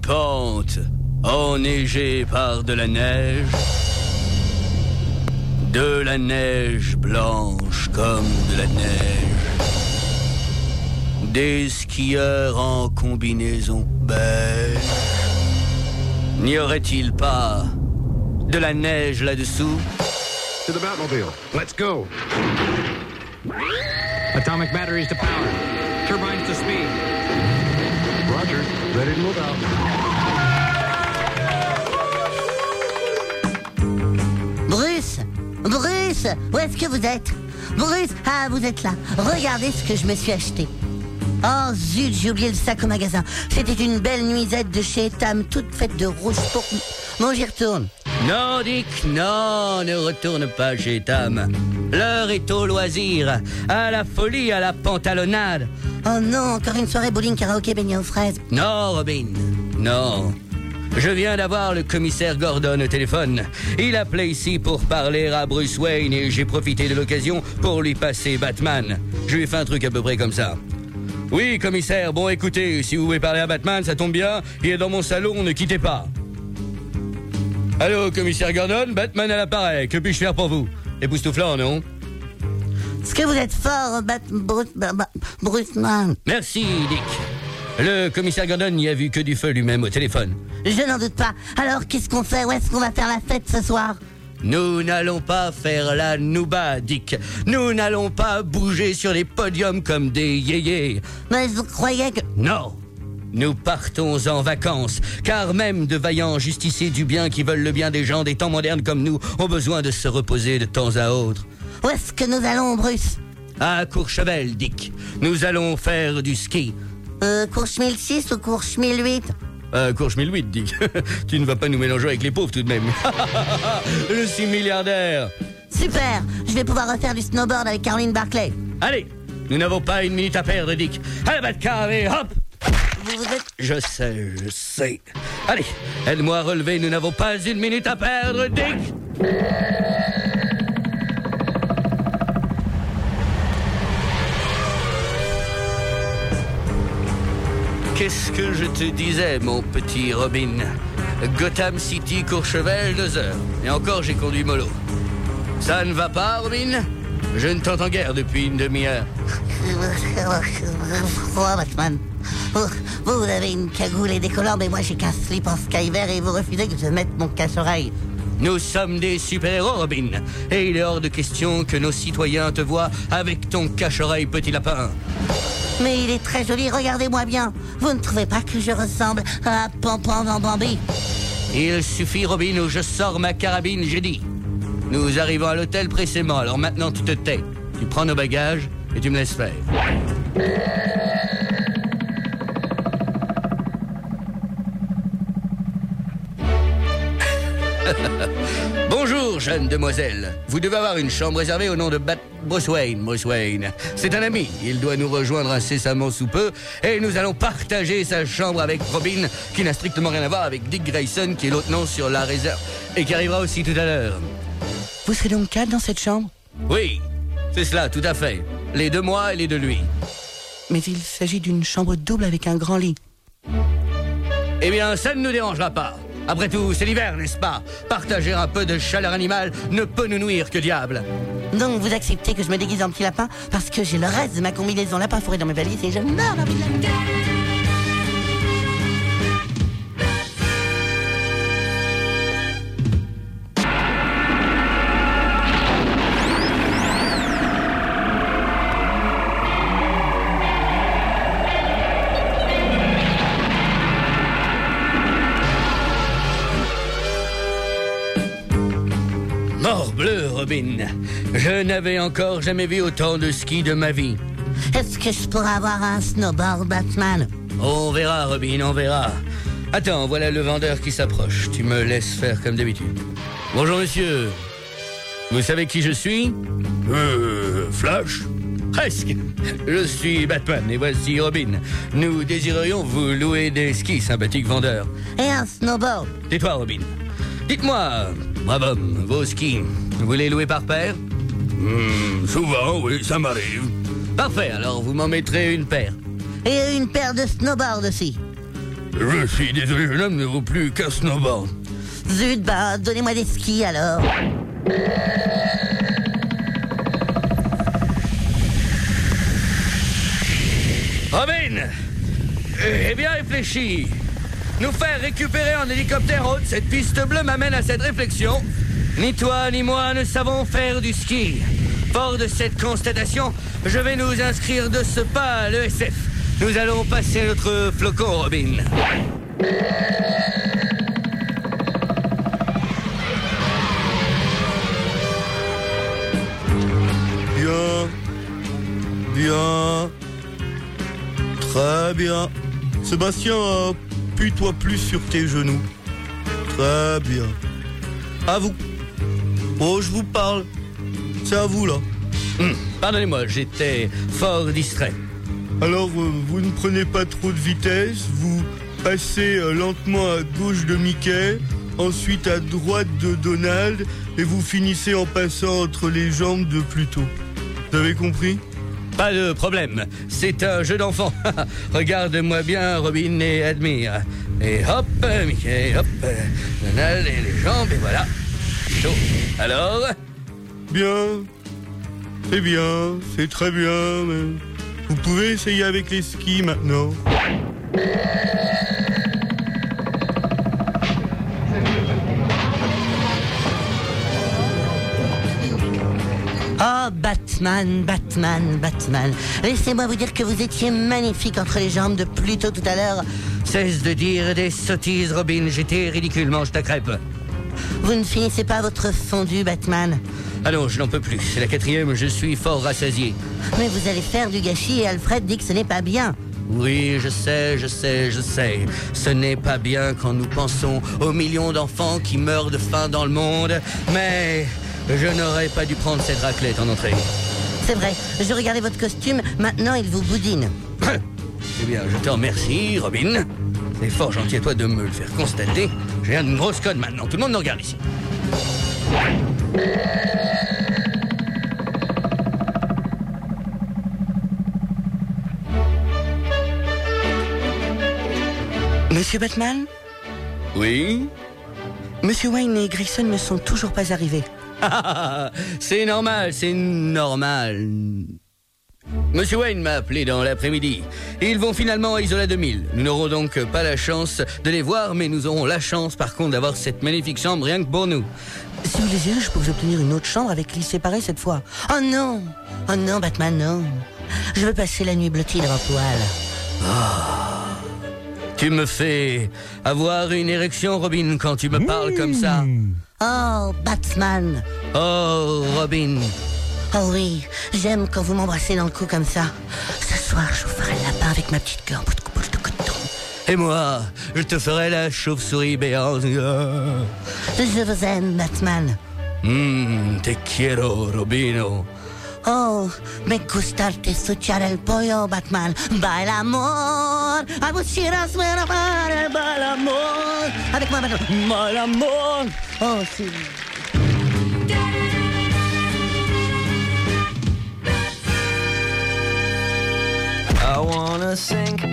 pente enneigée par de la neige blanche comme de la neige, des skieurs en combinaison beige. N'y aurait-il pas de la neige là-dessous? To the Batmobile. Let's go. Atomic batteries to power. Turbines to speed. Roger. Ready to move out. Bruce! Bruce! Où est-ce que vous êtes? Bruce! Ah, vous êtes là. Regardez ce que je me suis acheté. Oh zut, j'ai oublié le sac au magasin. C'était une belle nuisette de chez Etam, toute faite de rouge pour... Bon, j'y retourne. Non, Dick, non, ne retourne pas chez Tam. L'heure est au loisir, à la folie, à la pantalonnade. Oh non, encore une soirée bowling karaoké baignée aux fraises. Non, Robin, non. Je viens d'avoir le commissaire Gordon au téléphone. Il appelait ici pour parler à Bruce Wayne et j'ai profité de l'occasion pour lui passer Batman. Je lui ai fait un truc à peu près comme ça. Oui, commissaire, bon écoutez, si vous voulez parler à Batman, ça tombe bien, il est dans mon salon, ne quittez pas. Allô, commissaire Gordon, Batman à l'appareil, que puis-je faire pour vous? Époustouflant, non? Est-ce que vous êtes fort, Bruceman? Merci, Dick. Le commissaire Gordon n'y a vu que du feu lui-même au téléphone. Je n'en doute pas. Alors, qu'est-ce qu'on fait? Où est-ce qu'on va faire la fête ce soir? Nous n'allons pas faire la nouba, Dick. Nous n'allons pas bouger sur les podiums comme des yéyés. Mais je croyais que... Non. Nous partons en vacances, car même de vaillants justiciers du bien qui veulent le bien des gens des temps modernes comme nous ont besoin de se reposer de temps à autre. Où est-ce que nous allons, Bruce? À Courchevel, Dick. Nous allons faire du ski. Courche 1006 ou Courche 1008? Courche 1008, Dick. Tu ne vas pas nous mélanger avec les pauvres tout de même. Je suis milliardaire. Super. Je vais pouvoir refaire du snowboard avec Caroline Barclay. Allez, nous n'avons pas une minute à perdre, Dick. À la Batcave et hop! Vous êtes... Je sais. Allez, aide-moi à relever, nous n'avons pas une minute à perdre, Dick. Qu'est-ce que je te disais, mon petit Robin? Gotham City, Courchevel, 2 heures. Et encore, j'ai conduit mollo. Ça ne va pas, Robin? Je ne t'entends guère depuis une demi-heure. Batman. Vous avez une cagoule et des collants, mais moi j'ai qu'un slip en sky vert et vous refusez que je mette mon cache-oreille. Nous sommes des super-héros, Robin. Et il est hors de question que nos citoyens te voient avec ton cache-oreille, petit lapin. Mais il est très joli, regardez-moi bien. Vous ne trouvez pas que je ressemble à Pampan dans Bambi? Il suffit, Robin, où je sors ma carabine, j'ai dit. Nous arrivons à l'hôtel précisément, alors maintenant tu te tais. Tu prends nos bagages et tu me laisses faire. Bonjour, jeune demoiselle. Vous devez avoir une chambre réservée au nom de Bruce Wayne. C'est un ami. Il doit nous rejoindre incessamment sous peu. Et nous allons partager sa chambre avec Robin, qui n'a strictement rien à voir avec Dick Grayson, qui est lieutenant sur la réserve, et qui arrivera aussi tout à l'heure. Vous serez donc 4 dans cette chambre? Oui, c'est cela, tout à fait. Les de moi et les de lui. Mais il s'agit d'une chambre double avec un grand lit. Eh bien, ça ne nous dérangera pas. Après tout, c'est l'hiver, n'est-ce pas? Partager un peu de chaleur animale ne peut nous nuire que diable. Donc vous acceptez que je me déguise en petit lapin parce que j'ai le reste de ma combinaison lapin fourré dans mes valises et je meurs d'envie de la mettre. Morbleu, Robin. Je n'avais encore jamais vu autant de ski de ma vie. Est-ce que je pourrais avoir un snowboard, Batman? On verra, Robin, on verra. Attends, voilà le vendeur qui s'approche. Tu me laisses faire comme d'habitude. Bonjour, monsieur. Vous savez qui je suis? Flash? Presque. Je suis Batman et voici Robin. Nous désirerions vous louer des skis, sympathique vendeur. Et un snowboard? Tais-toi, Robin. Dites-moi, brabum, vos skis, vous les louez par paire? Souvent, oui, ça m'arrive. Parfait, alors vous m'en mettrez une paire. Et une paire de snowboards aussi. Je suis désolé, jeune homme, ne vaut plus qu'un snowboard. Zut, bah, donnez-moi des skis alors. Robin, eh bien réfléchi. Nous faire récupérer en hélicoptère haute cette piste bleue m'amène à cette réflexion. Ni toi ni moi ne savons faire du ski. Fort de cette constatation, je vais nous inscrire de ce pas à l'ESF. Nous allons passer notre flocon, Robin. Bien. Très bien. Sébastien, appuie-toi plus sur tes genoux. Très bien. À vous. Oh, je vous parle. C'est à vous, là. Pardonnez-moi, j'étais fort distrait. Alors, vous ne prenez pas trop de vitesse, vous passez lentement à gauche de Mickey, ensuite à droite de Donald, et vous finissez en passant entre les jambes de Pluto. Vous avez compris ? Pas de problème, c'est un jeu d'enfant. Regarde-moi bien, Robin, et admire. Et hop, Mickey, hop, Donald et les jambes, et voilà. Chaud. Alors ? Bien. C'est bien, c'est très bien, mais vous pouvez essayer avec les skis maintenant. Oh, Batman, Batman, Batman. Laissez-moi vous dire que vous étiez magnifique entre les jambes de Pluto tout à l'heure. Cesse de dire des sottises, Robin, j'étais ridicule, mange ta crêpe. Vous ne finissez pas votre fondue, Batman. Allons, je n'en peux plus, c'est la 4e, je suis fort rassasié. Mais vous allez faire du gâchis et Alfred dit que ce n'est pas bien. Oui, je sais. Ce n'est pas bien quand nous pensons aux millions d'enfants qui meurent de faim dans le monde, mais je n'aurais pas dû prendre cette raclette en entrée. C'est vrai, je regardais votre costume, maintenant il vous boudine. Eh bien, je te remercie, Robin. C'est fort gentil à toi de me le faire constater. J'ai l'air d'une grosse conne maintenant, tout le monde nous regarde ici. Monsieur Batman ? Oui? Monsieur Wayne et Grayson ne sont toujours pas arrivés. C'est normal. Monsieur Wayne m'a appelé dans l'après-midi. Ils vont finalement à Isola 2000. Nous n'aurons donc pas la chance de les voir, mais nous aurons la chance par contre d'avoir cette magnifique chambre rien que pour nous. Si vous désirez, je peux vous obtenir une autre chambre avec lit séparé cette fois. Oh non, Batman, non. Je veux passer la nuit blottie dans un poil. Tu me fais avoir une érection, Robin, quand tu me parles comme ça. Oh, Batman. Oh, Robin. Oh oui, j'aime quand vous m'embrassez dans le cou comme ça. Ce soir, je vous ferai le lapin avec ma petite queue en bout de coton. Et moi, je te ferai la chauve-souris béante. Je vous aime, Batman. Te quiero, Robino. Oh, me gustarte escuchar el pollo, Batman. Baila amor, abusiras, buena para baila amor. Avec moi, Batman. Baila amor. Oh, si. I wanna sing